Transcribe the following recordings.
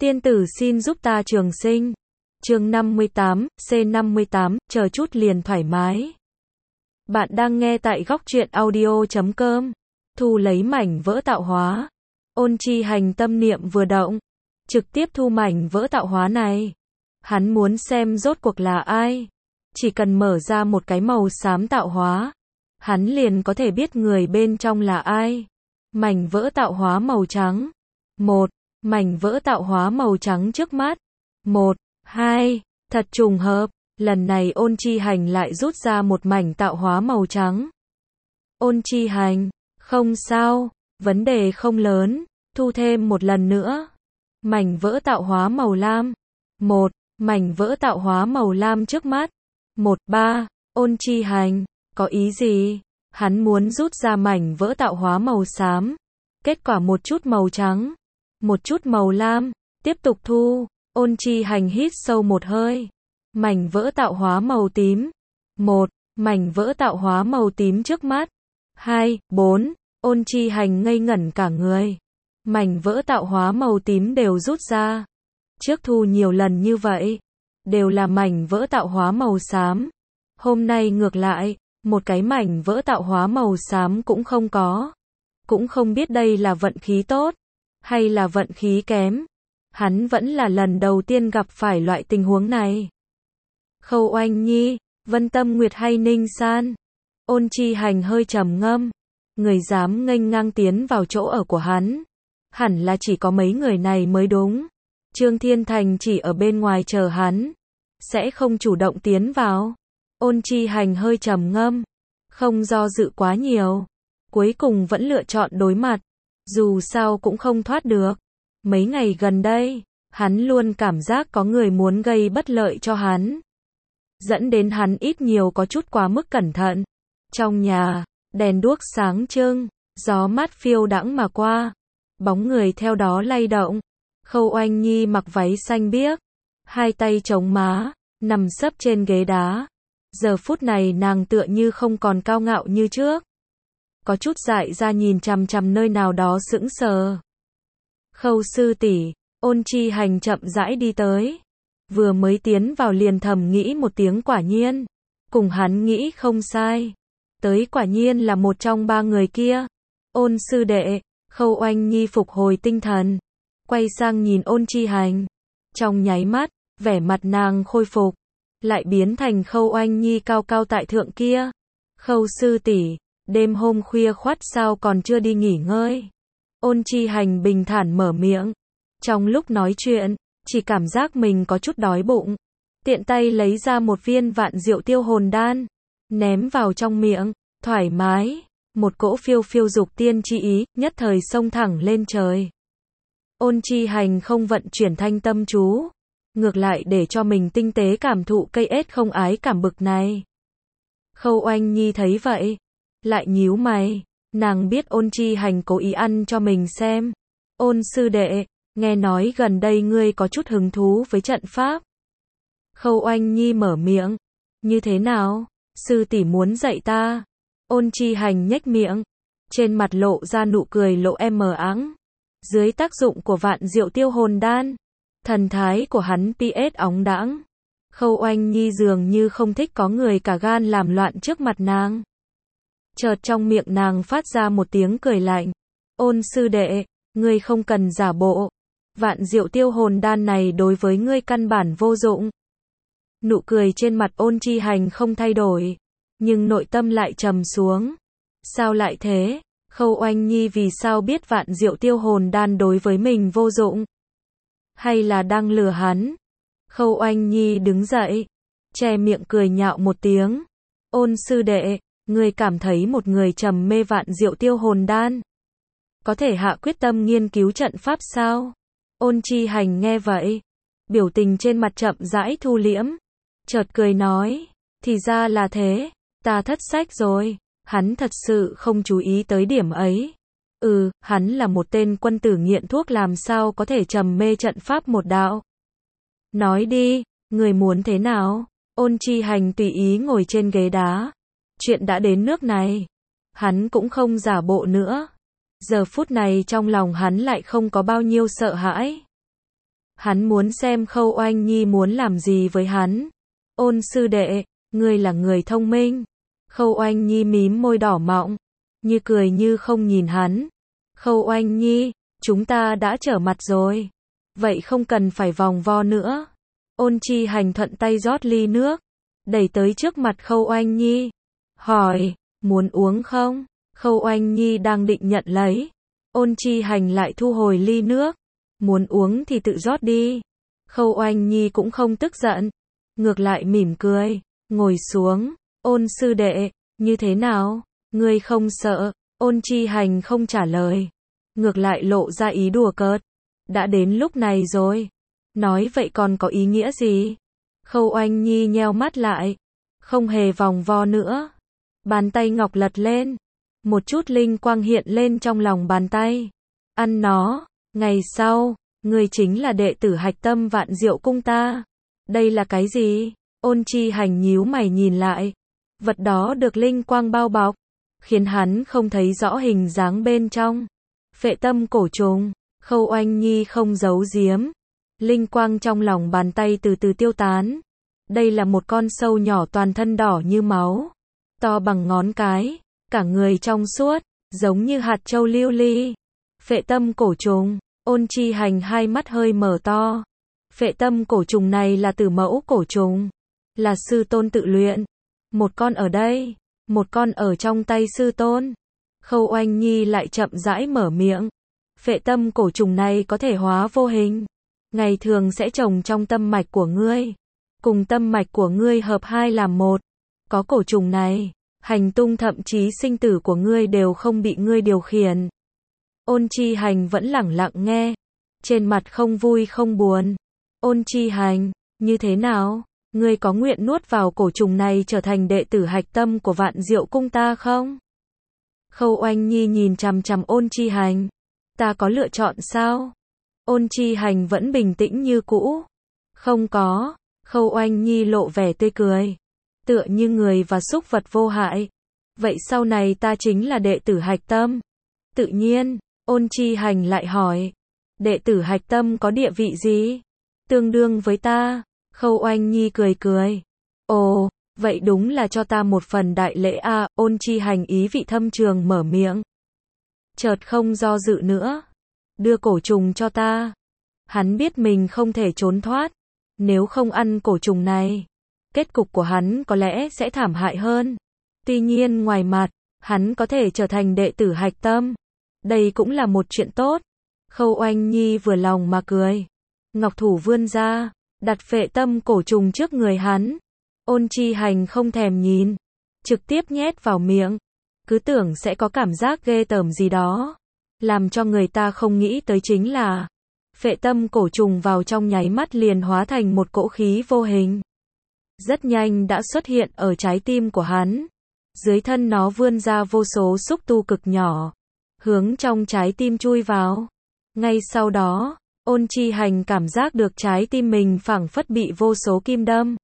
Tiên tử xin giúp ta trường sinh. Chương 58, C58, chờ chút liền thoải mái. Bạn đang nghe tại góc truyện audio.com. Thu lấy mảnh vỡ tạo hóa. Ôn Chi Hành tâm niệm vừa động, trực tiếp thu mảnh vỡ tạo hóa này. Hắn muốn xem rốt cuộc là ai. Chỉ cần mở ra một cái màu xám tạo hóa, hắn liền có thể biết người bên trong là ai. Mảnh vỡ tạo hóa màu trắng. Một mảnh vỡ tạo hóa màu trắng trước mắt. 1, 2, thật trùng hợp, lần này Ôn Chi Hành lại rút ra một mảnh tạo hóa màu trắng. Ôn Chi Hành, không sao, vấn đề không lớn, thu thêm một lần nữa. Mảnh vỡ tạo hóa màu lam. 1, mảnh vỡ tạo hóa màu lam trước mắt. 1, 3, Ôn Chi Hành, có ý gì? Hắn muốn rút ra mảnh vỡ tạo hóa màu xám. Kết quả một chút màu trắng, một chút màu lam, tiếp tục thu. Ôn Chi Hành hít sâu một hơi. Mảnh vỡ tạo hóa màu tím. 1, mảnh vỡ tạo hóa màu tím trước mắt. 2, 4, Ôn Chi Hành ngây ngẩn cả người. Mảnh vỡ tạo hóa màu tím đều rút ra. Trước thu nhiều lần như vậy, đều là mảnh vỡ tạo hóa màu xám. Hôm nay ngược lại, một cái mảnh vỡ tạo hóa màu xám cũng không có. Cũng không biết đây là vận khí tốt, hay là vận khí kém. Hắn vẫn là lần đầu tiên gặp phải loại tình huống này. Khâu Oanh Nhi, Vân Tâm Nguyệt hay Ninh San? Ôn Chi Hành hơi trầm ngâm. Người dám nghênh ngang tiến vào chỗ ở của hắn, hẳn là chỉ có mấy người này mới đúng. Trương Thiên Thành chỉ ở bên ngoài chờ hắn, sẽ không chủ động tiến vào. Ôn Chi Hành hơi trầm ngâm, không do dự quá nhiều. Cuối cùng vẫn lựa chọn đối mặt, dù sao cũng không thoát được. Mấy ngày gần đây, hắn luôn cảm giác có người muốn gây bất lợi cho hắn, dẫn đến hắn ít nhiều có chút quá mức cẩn thận. Trong nhà, đèn đuốc sáng trưng, gió mát phiêu đãng mà qua, bóng người theo đó lay động. Khâu Oanh Nhi mặc váy xanh biếc, hai tay chống má, nằm sấp trên ghế đá. Giờ phút này nàng tựa như không còn cao ngạo như trước, có chút dại ra nhìn chằm chằm nơi nào đó sững sờ. Khâu sư tỷ, Ôn Chi Hành chậm rãi đi tới. Vừa mới tiến vào liền thầm nghĩ một tiếng quả nhiên. Cùng hắn nghĩ không sai. Tới quả nhiên là một trong ba người kia. Ôn sư đệ, Khâu Oanh Nhi phục hồi tinh thần. Quay sang nhìn Ôn Chi Hành. Trong nháy mắt, vẻ mặt nàng khôi phục. Lại biến thành Khâu Oanh Nhi cao cao tại thượng kia. Khâu sư tỷ, đêm hôm khuya khoắt sao còn chưa đi nghỉ ngơi? Ôn Chi Hành bình thản mở miệng. Trong lúc nói chuyện, chỉ cảm giác mình có chút đói bụng. Tiện tay lấy ra một viên vạn diệu tiêu hồn đan, ném vào trong miệng, thoải mái. Một cỗ phiêu phiêu dục tiên chi ý, nhất thời xông thẳng lên trời. Ôn Chi Hành không vận chuyển thanh tâm chú, ngược lại để cho mình tinh tế cảm thụ cây ết không ái cảm bực này. Khâu Oanh Nhi thấy vậy, lại nhíu mày. Nàng biết Ôn Chi Hành cố ý ăn cho mình xem. Ôn sư đệ, nghe nói gần đây ngươi có chút hứng thú với trận pháp. Khâu Oanh Nhi mở miệng. Như thế nào? Sư tỷ muốn dạy ta. Ôn Chi Hành nhếch miệng, trên mặt lộ ra nụ cười lộ mờ áng. Dưới tác dụng của vạn diệu tiêu hồn đan, thần thái của hắn PS óng đãng. Khâu Oanh Nhi dường như không thích có người cả gan làm loạn trước mặt nàng. Chợt trong miệng nàng phát ra một tiếng cười lạnh. Ôn sư đệ, ngươi không cần giả bộ. Vạn diệu tiêu hồn đan này đối với ngươi căn bản vô dụng. Nụ cười trên mặt Ôn Chi Hành không thay đổi, nhưng nội tâm lại trầm xuống. Sao lại thế? Khâu Oanh Nhi vì sao biết vạn diệu tiêu hồn đan đối với mình vô dụng? Hay là đang lừa hắn? Khâu Oanh Nhi đứng dậy, che miệng cười nhạo một tiếng. Ôn sư đệ, ngươi cảm thấy một người trầm mê vạn diệu tiêu hồn đan có thể hạ quyết tâm nghiên cứu trận pháp sao? Ôn Chi Hành nghe vậy, biểu tình trên mặt chậm rãi thu liễm, chợt cười nói, thì ra là thế, ta thất sách rồi. Hắn thật sự không chú ý tới điểm ấy. Hắn là một tên quân tử nghiện thuốc làm sao có thể trầm mê trận pháp một đạo. Nói đi, người muốn thế nào? Ôn Chi Hành tùy ý ngồi trên ghế đá. Chuyện đã đến nước này, hắn cũng không giả bộ nữa. Giờ phút này trong lòng hắn lại không có bao nhiêu sợ hãi. Hắn muốn xem Khâu Oanh Nhi muốn làm gì với hắn. Ôn sư đệ, ngươi là người thông minh. Khâu Oanh Nhi mím môi đỏ mọng, như cười như không nhìn hắn. Khâu Oanh Nhi, chúng ta đã trở mặt rồi. Vậy không cần phải vòng vo nữa. Ôn Chi Hành thuận tay rót ly nước, đẩy tới trước mặt Khâu Oanh Nhi. Hỏi, muốn uống không? Khâu Oanh Nhi đang định nhận lấy. Ôn Chi Hành lại thu hồi ly nước. Muốn uống thì tự rót đi. Khâu Oanh Nhi cũng không tức giận. Ngược lại mỉm cười, ngồi xuống. Ôn sư đệ, như thế nào? Ngươi không sợ? Ôn Chi Hành không trả lời. Ngược lại lộ ra ý đùa cợt. Đã đến lúc này rồi. Nói vậy còn có ý nghĩa gì? Khâu Oanh Nhi nheo mắt lại. Không hề vòng vo nữa. Bàn tay ngọc lật lên. Một chút linh quang hiện lên trong lòng bàn tay. Ăn nó. Ngày sau, ngươi chính là đệ tử Hạch Tâm Vạn Diệu Cung ta. Đây là cái gì? Ôn Chi Hành nhíu mày nhìn lại. Vật đó được linh quang bao bọc, khiến hắn không thấy rõ hình dáng bên trong. Phệ tâm cổ trùng. Khâu Oanh Nhi không giấu giếm. Linh quang trong lòng bàn tay từ từ tiêu tán. Đây là một con sâu nhỏ toàn thân đỏ như máu, to bằng ngón cái, cả người trong suốt, giống như hạt châu lưu ly. Phệ tâm cổ trùng. Ôn Chi Hành hai mắt hơi mở to. Phệ tâm cổ trùng này là tử mẫu cổ trùng, là sư tôn tự luyện. Một con ở đây, một con ở trong tay sư tôn. Khâu Oanh Nhi lại chậm rãi mở miệng. Phệ tâm cổ trùng này có thể hóa vô hình, ngày thường sẽ trồng trong tâm mạch của ngươi, cùng tâm mạch của ngươi hợp hai làm một. Có cổ trùng này, hành tung thậm chí sinh tử của ngươi đều không bị ngươi điều khiển. Ôn Chi Hành vẫn lẳng lặng nghe, trên mặt không vui không buồn. Ôn Chi Hành, như thế nào? Ngươi có nguyện nuốt vào cổ trùng này trở thành đệ tử Hạch Tâm của Vạn Diệu Cung ta không? Khâu Oanh Nhi nhìn chằm chằm Ôn Chi Hành. Ta có lựa chọn sao? Ôn Chi Hành vẫn bình tĩnh như cũ. Không có. Khâu Oanh Nhi lộ vẻ tươi cười, tựa như người và súc vật vô hại. Vậy sau này ta chính là đệ tử Hạch Tâm. Tự nhiên. Ôn Chi Hành lại hỏi. Đệ tử Hạch Tâm có địa vị gì? Tương đương với ta. Khâu Oanh Nhi cười cười. Ồ, vậy đúng là cho ta một phần đại lễ a. Ôn Chi Hành ý vị thâm trường mở miệng. Chợt không do dự nữa. Đưa cổ trùng cho ta. Hắn biết mình không thể trốn thoát. Nếu không ăn cổ trùng này, kết cục của hắn có lẽ sẽ thảm hại hơn. Tuy nhiên ngoài mặt, hắn có thể trở thành đệ tử Hạch Tâm. Đây cũng là một chuyện tốt. Khâu Oanh Nhi vừa lòng mà cười. Ngọc thủ vươn ra, đặt phệ tâm cổ trùng trước người hắn. Ôn Chi Hành không thèm nhìn, trực tiếp nhét vào miệng. Cứ tưởng sẽ có cảm giác ghê tởm gì đó. Làm cho người ta không nghĩ tới chính là phệ tâm cổ trùng vào trong nháy mắt liền hóa thành một cỗ khí vô hình. Rất nhanh đã xuất hiện ở trái tim của hắn. Dưới thân nó vươn ra vô số xúc tu cực nhỏ, hướng trong trái tim chui vào. Ngay sau đó, Ôn Chi Hành cảm giác được trái tim mình phảng phất bị vô số kim đâm.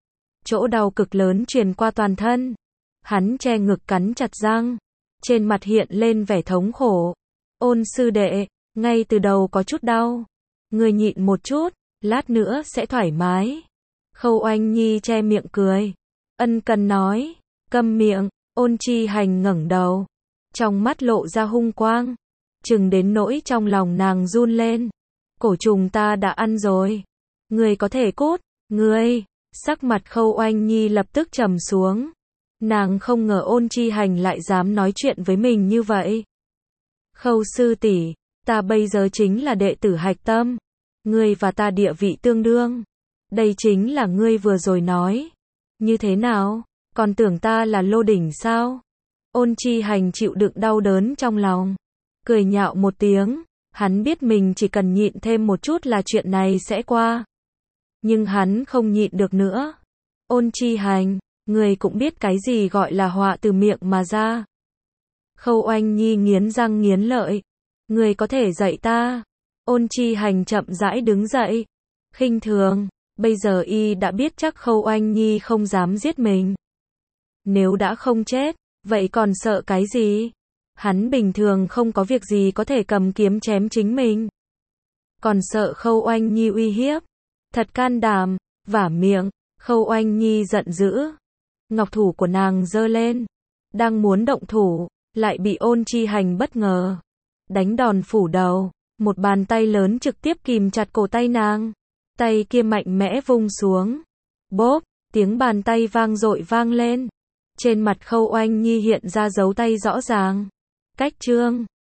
Chỗ đau cực lớn truyền qua toàn thân. Hắn che ngực cắn chặt răng. Trên mặt hiện lên vẻ thống khổ. Ôn sư đệ, ngay từ đầu có chút đau. Ngươi nhịn một chút, lát nữa sẽ thoải mái. Khâu Oanh Nhi che miệng cười. Ân cần nói. Câm miệng. Ôn Chi Hành ngẩng đầu. Trong mắt lộ ra hung quang. Chừng đến nỗi trong lòng nàng run lên. Cổ trùng ta đã ăn rồi. Ngươi có thể cút. Ngươi. Sắc mặt Khâu Oanh Nhi lập tức trầm xuống. Nàng không ngờ Ôn Chi Hành lại dám nói chuyện với mình như vậy. Khâu sư tỷ, ta bây giờ chính là đệ tử Hạch Tâm. Ngươi và ta địa vị tương đương. Đây chính là ngươi vừa rồi nói. Như thế nào? Còn tưởng ta là lô đỉnh sao? Ôn Chi Hành chịu đựng đau đớn trong lòng. Cười nhạo một tiếng. Hắn biết mình chỉ cần nhịn thêm một chút là chuyện này sẽ qua. Nhưng hắn không nhịn được nữa. Ôn Chi Hành, người cũng biết cái gì gọi là họa từ miệng mà ra. Khâu Oanh Nhi nghiến răng nghiến lợi. Người có thể dạy ta. Ôn Chi Hành chậm rãi đứng dậy. Khinh thường, bây giờ y đã biết chắc Khâu Oanh Nhi không dám giết mình. Nếu đã không chết, vậy còn sợ cái gì? Hắn bình thường không có việc gì có thể cầm kiếm chém chính mình. còn sợ Khâu Oanh Nhi uy hiếp. Thật can đảm, vả miệng, Khâu Oanh Nhi giận dữ. Ngọc thủ của nàng giơ lên, đang muốn động thủ, lại bị Ôn Chi Hành bất ngờ đánh đòn phủ đầu, một bàn tay lớn trực tiếp kìm chặt cổ tay nàng. Tay kia mạnh mẽ vung xuống. Bốp, tiếng bàn tay vang dội vang lên. Trên mặt Khâu Oanh Nhi hiện ra dấu tay rõ ràng. Cách trương.